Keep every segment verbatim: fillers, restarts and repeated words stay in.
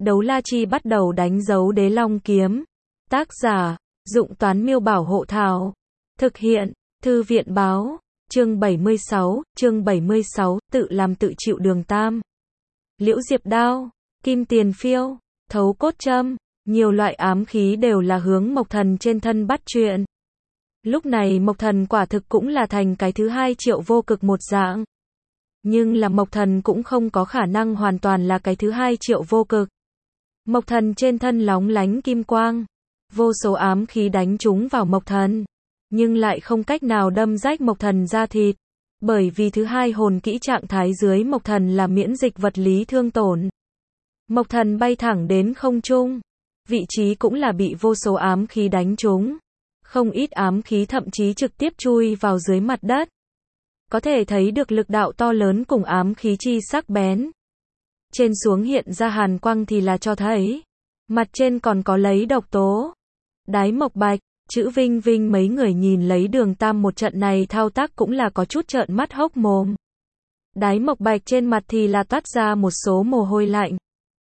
Đấu la chi bắt đầu đánh dấu đế long kiếm. Tác giả, Dụng Toán Miêu Bảo Hộ Thảo. Thực hiện, Thư viện Báo. Chương bảy mươi sáu, chương bảy mươi sáu, tự làm tự chịu đường tam. Liễu diệp đao, kim tiền phiêu, thấu cốt châm, nhiều loại ám khí đều là hướng Mộc Thần trên thân bắt chuyện. Lúc này Mộc Thần quả thực cũng là thành cái thứ hai Triệu Vô Cực một dạng. Nhưng là Mộc Thần cũng không có khả năng hoàn toàn là cái thứ hai Triệu Vô Cực. Mộc Thần trên thân lóng lánh kim quang, vô số ám khí đánh trúng vào Mộc Thần, nhưng lại không cách nào đâm rách Mộc Thần da thịt, bởi vì thứ hai hồn kỹ trạng thái dưới Mộc Thần là miễn dịch vật lý thương tổn. Mộc Thần bay thẳng đến không trung, vị trí cũng là bị vô số ám khí đánh trúng, không ít ám khí thậm chí trực tiếp chui vào dưới mặt đất. Có thể thấy được lực đạo to lớn cùng ám khí chi sắc bén. Trên xuống hiện ra hàn quang thì là cho thấy, mặt trên còn có lấy độc tố. Đái Mộc Bạch, Chữ Vinh Vinh mấy người nhìn lấy đường tam một trận này thao tác cũng là có chút trợn mắt hốc mồm. Đái Mộc Bạch trên mặt thì là toát ra một số mồ hôi lạnh.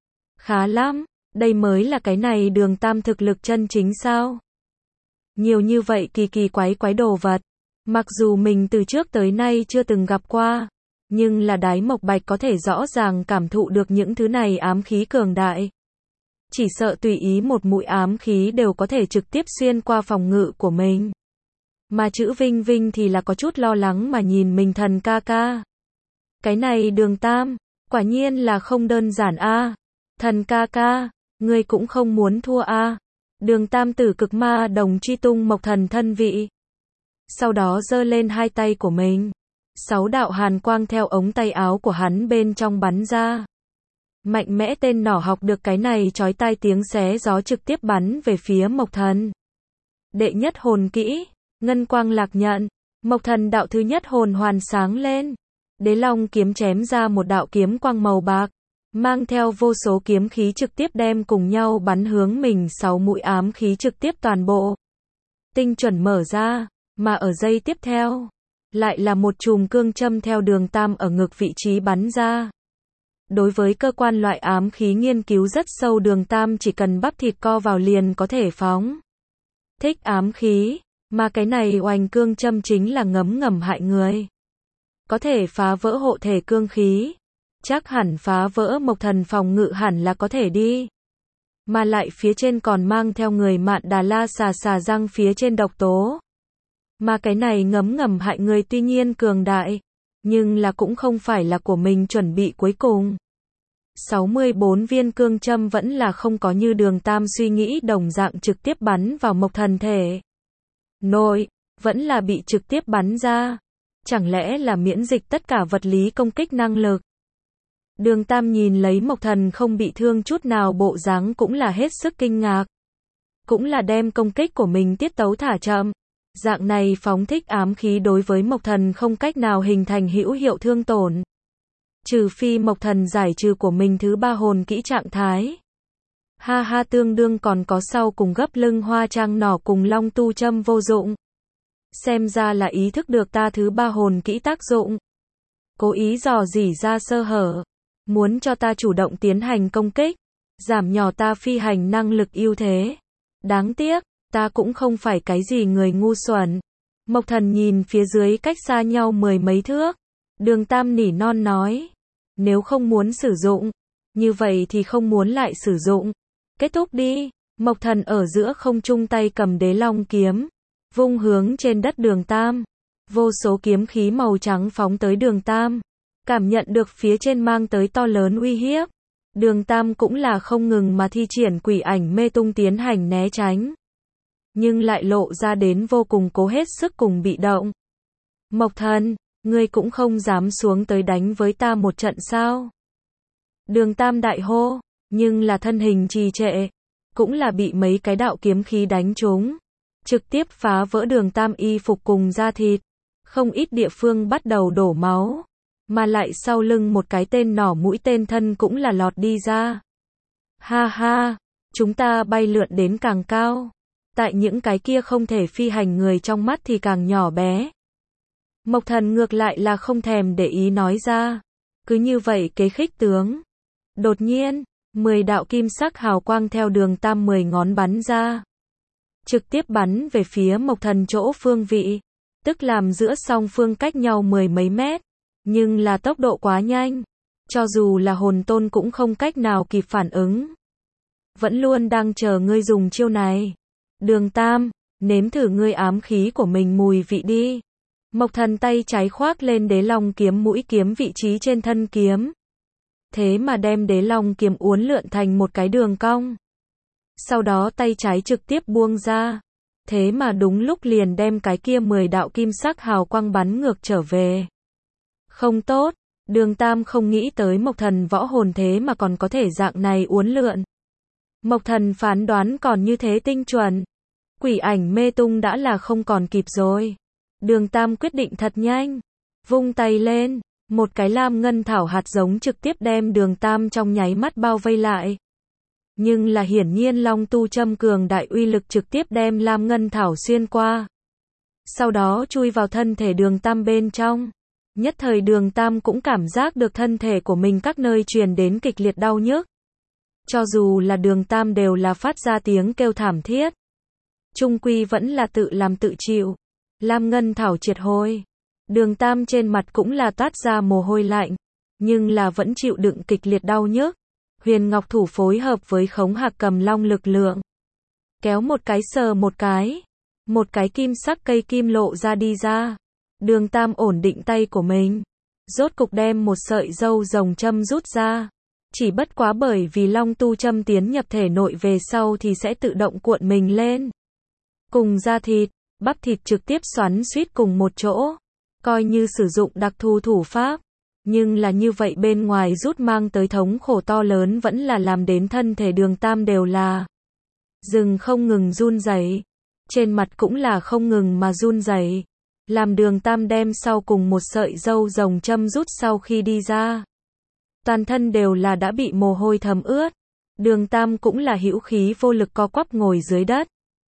Khá lắm, đây mới là cái này đường tam thực lực chân chính sao? Nhiều như vậy kỳ kỳ quái quái đồ vật, mặc dù mình từ trước tới nay chưa từng gặp qua, nhưng là Đái Mộc Bạch có thể rõ ràng cảm thụ được những thứ này ám khí cường đại. Chỉ sợ tùy ý một mũi ám khí đều có thể trực tiếp xuyên qua phòng ngự của mình. Mà Chữ Vinh Vinh thì là có chút lo lắng mà nhìn mình Thần ca ca. Cái này đường tam, quả nhiên là không đơn giản a. Thần ca ca, ngươi cũng không muốn thua a. Đường tam tử cực ma đồng truy tung Mộc Thần thân vị. Sau đó giơ lên hai tay của mình. Sáu đạo hàn quang theo ống tay áo của hắn bên trong bắn ra. Mạnh mẽ tên nỏ học được cái này chói tai tiếng xé gió trực tiếp bắn về phía Mộc Thần. Đệ nhất hồn kỹ, ngân quang lạc nhận. Mộc Thần đạo thứ nhất hồn hoàn sáng lên. Đế long kiếm chém ra một đạo kiếm quang màu bạc, mang theo vô số kiếm khí trực tiếp đem cùng nhau bắn hướng mình, sáu mũi ám khí trực tiếp toàn bộ tinh chuẩn mở ra, mà ở giây tiếp theo, lại là một chùm cương châm theo đường tam ở ngực vị trí bắn ra. Đối với cơ quan loại ám khí nghiên cứu rất sâu, đường tam chỉ cần bắp thịt co vào liền có thể phóng thích ám khí, mà cái này oanh cương châm chính là ngấm ngầm hại người. Có thể phá vỡ hộ thể cương khí, chắc hẳn phá vỡ Mộc Thần phòng ngự hẳn là có thể đi. Mà lại phía trên còn mang theo người Mạn Đà La xà xà răng phía trên độc tố. Mà cái này ngấm ngầm hại người tuy nhiên cường đại, nhưng là cũng không phải là của mình chuẩn bị cuối cùng. sáu mươi bốn viên cương châm vẫn là không có như đường tam suy nghĩ đồng dạng trực tiếp bắn vào Mộc Thần thể nội, vẫn là bị trực tiếp bắn ra. Chẳng lẽ là miễn dịch tất cả vật lý công kích năng lực? Đường tam nhìn lấy Mộc Thần không bị thương chút nào bộ dáng cũng là hết sức kinh ngạc. Cũng là đem công kích của mình tiết tấu thả chậm. Dạng này phóng thích ám khí đối với Mộc Thần không cách nào hình thành hữu hiệu thương tổn. Trừ phi Mộc Thần giải trừ của mình thứ ba hồn kỹ trạng thái. Ha ha, tương đương còn có sau cùng gấp lưng hoa trang nỏ cùng long tu châm vô dụng. Xem ra là ý thức được ta thứ ba hồn kỹ tác dụng. Cố ý dò dỉ ra sơ hở. Muốn cho ta chủ động tiến hành công kích. Giảm nhỏ ta phi hành năng lực ưu thế. Đáng tiếc, ta cũng không phải cái gì người ngu xuẩn. Mộc Thần nhìn phía dưới cách xa nhau mười mấy thước. Đường tam nỉ non nói. Nếu không muốn sử dụng, như vậy thì không muốn lại sử dụng. Kết thúc đi. Mộc Thần ở giữa không trung tay cầm đế long kiếm, vung hướng trên đất đường tam. Vô số kiếm khí màu trắng phóng tới đường tam. Cảm nhận được phía trên mang tới to lớn uy hiếp. Đường tam cũng là không ngừng mà thi triển quỷ ảnh mê tung tiến hành né tránh. Nhưng lại lộ ra đến vô cùng cố hết sức cùng bị động. Mộc Thần, ngươi cũng không dám xuống tới đánh với ta một trận sao? Đường tam đại hô, nhưng là thân hình trì trệ, cũng là bị mấy cái đạo kiếm khí đánh trúng, trực tiếp phá vỡ đường tam y phục cùng da thịt, không ít địa phương bắt đầu đổ máu, mà lại sau lưng một cái tên nỏ mũi tên thân cũng là lọt đi ra. Ha ha, chúng ta bay lượn đến càng cao, tại những cái kia không thể phi hành người trong mắt thì càng nhỏ bé. Mộc Thần ngược lại là không thèm để ý nói ra. Cứ như vậy kế khích tướng. Đột nhiên, Mười đạo kim sắc hào quang theo đường tam mười ngón bắn ra. Trực tiếp bắn về phía Mộc Thần chỗ phương vị. Tức làm giữa song phương cách nhau mười mấy mét. Nhưng là tốc độ quá nhanh. Cho dù là hồn tôn cũng không cách nào kịp phản ứng. Vẫn luôn đang chờ ngươi dùng chiêu này. Đường Tam, nếm thử ngươi ám khí của mình mùi vị đi. Mộc Thần tay trái khoác lên đế long kiếm mũi kiếm vị trí trên thân kiếm. Thế mà đem đế long kiếm uốn lượn thành một cái đường cong. Sau đó tay trái trực tiếp buông ra. Thế mà đúng lúc liền đem cái kia mười đạo kim sắc hào quang bắn ngược trở về. Không tốt, Đường Tam không nghĩ tới Mộc Thần võ hồn thế mà còn có thể dạng này uốn lượn. Mộc Thần phán đoán còn như thế tinh chuẩn. Quỷ ảnh mê tung đã là không còn kịp rồi. Đường Tam quyết định thật nhanh. Vung tay lên, một cái lam ngân thảo hạt giống trực tiếp đem Đường Tam trong nháy mắt bao vây lại. Nhưng là hiển nhiên long tu châm cường đại uy lực trực tiếp đem lam ngân thảo xuyên qua. Sau đó chui vào thân thể Đường Tam bên trong. Nhất thời Đường Tam cũng cảm giác được thân thể của mình các nơi truyền đến kịch liệt đau nhức. Cho dù là Đường Tam đều là phát ra tiếng kêu thảm thiết. Trung quy vẫn là tự làm tự chịu. Lam ngân thảo triệt hồi. Đường Tam trên mặt cũng là toát ra mồ hôi lạnh. Nhưng là vẫn chịu đựng kịch liệt đau nhức. Huyền Ngọc Thủ phối hợp với Khống Hạc Cầm Long lực lượng. Kéo một cái sờ một cái. Một cái kim sắc cây kim lộ ra đi ra. Đường Tam ổn định tay của mình. Rốt cục đem một sợi râu rồng châm rút ra. Chỉ bất quá bởi vì long tu châm tiến nhập thể nội về sau thì sẽ tự động cuộn mình lên. Cùng da thịt, bắp thịt trực tiếp xoắn suýt cùng một chỗ. Coi như sử dụng đặc thù thủ pháp. Nhưng là như vậy bên ngoài rút mang tới thống khổ to lớn vẫn là làm đến thân thể Đường Tam đều là rừng không ngừng run rẩy. Trên mặt cũng là không ngừng mà run rẩy. Làm Đường Tam đem sau cùng một sợi râu rồng châm rút sau khi đi ra. Toàn thân đều là đã bị mồ hôi thấm ướt. Đường Tam cũng là hữu khí vô lực co quắp ngồi dưới đất.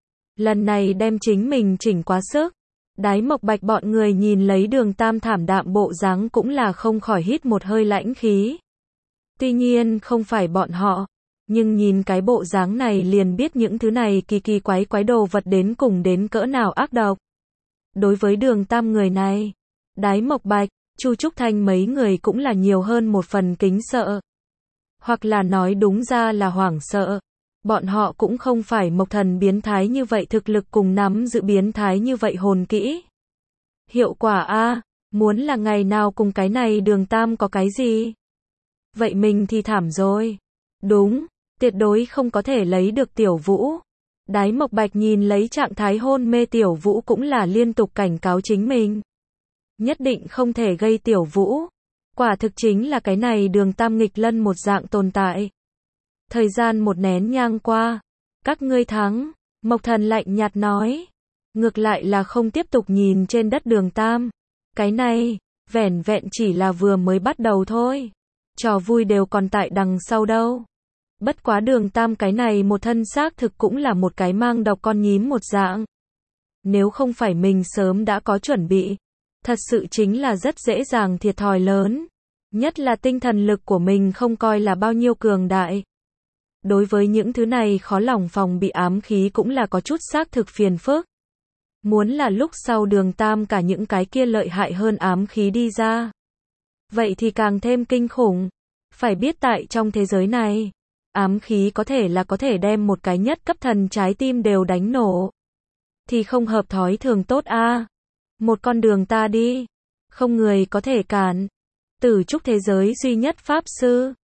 Lần này đem chính mình chỉnh quá sức. Đái Mộc Bạch bọn người nhìn lấy Đường Tam thảm đạm bộ dáng cũng là không khỏi hít một hơi lãnh khí. Tuy nhiên không phải bọn họ. Nhưng nhìn cái bộ dáng này liền biết những thứ này kỳ kỳ quái quái đồ vật đến cùng đến cỡ nào ác độc. Đối với Đường Tam người này, Đái Mộc Bạch, Chu Trúc Thanh mấy người cũng là nhiều hơn một phần kính sợ. Hoặc là nói đúng ra là hoảng sợ. Bọn họ cũng không phải Mộc Thần biến thái như vậy thực lực cùng nắm giữ biến thái như vậy hồn kỹ. Hiệu quả a, muốn là ngày nào cùng cái này Đường Tam có cái gì? Vậy mình thì thảm rồi. Đúng, tuyệt đối không có thể lấy được Tiểu Vũ. Đái Mộc Bạch nhìn lấy trạng thái hôn mê Tiểu Vũ cũng là liên tục cảnh cáo chính mình. Nhất định không thể gây Tiểu Vũ. Quả thực chính là cái này Đường Tam nghịch lân một dạng tồn tại. Thời gian một nén nhang qua. Các ngươi thắng. Mộc Thần lạnh nhạt nói. Ngược lại là không tiếp tục nhìn trên đất Đường Tam. Cái này, vẻn vẹn chỉ là vừa mới bắt đầu thôi. Trò vui đều còn tại đằng sau đâu. Bất quá Đường Tam cái này một thân xác thực cũng là một cái mang độc con nhím một dạng. Nếu không phải mình sớm đã có chuẩn bị. Thật sự chính là rất dễ dàng thiệt thòi lớn. Nhất là tinh thần lực của mình không coi là bao nhiêu cường đại. Đối với những thứ này khó lòng phòng bị ám khí cũng là có chút xác thực phiền phức. Muốn là lúc sau Đường Tam cả những cái kia lợi hại hơn ám khí đi ra. Vậy thì càng thêm kinh khủng. Phải biết tại trong thế giới này, ám khí có thể là có thể đem một cái nhất cấp thần trái tim đều đánh nổ. Thì không hợp thói thường tốt a. Một con đường ta đi. Không người có thể cản. Tử trúc thế giới duy nhất pháp sư.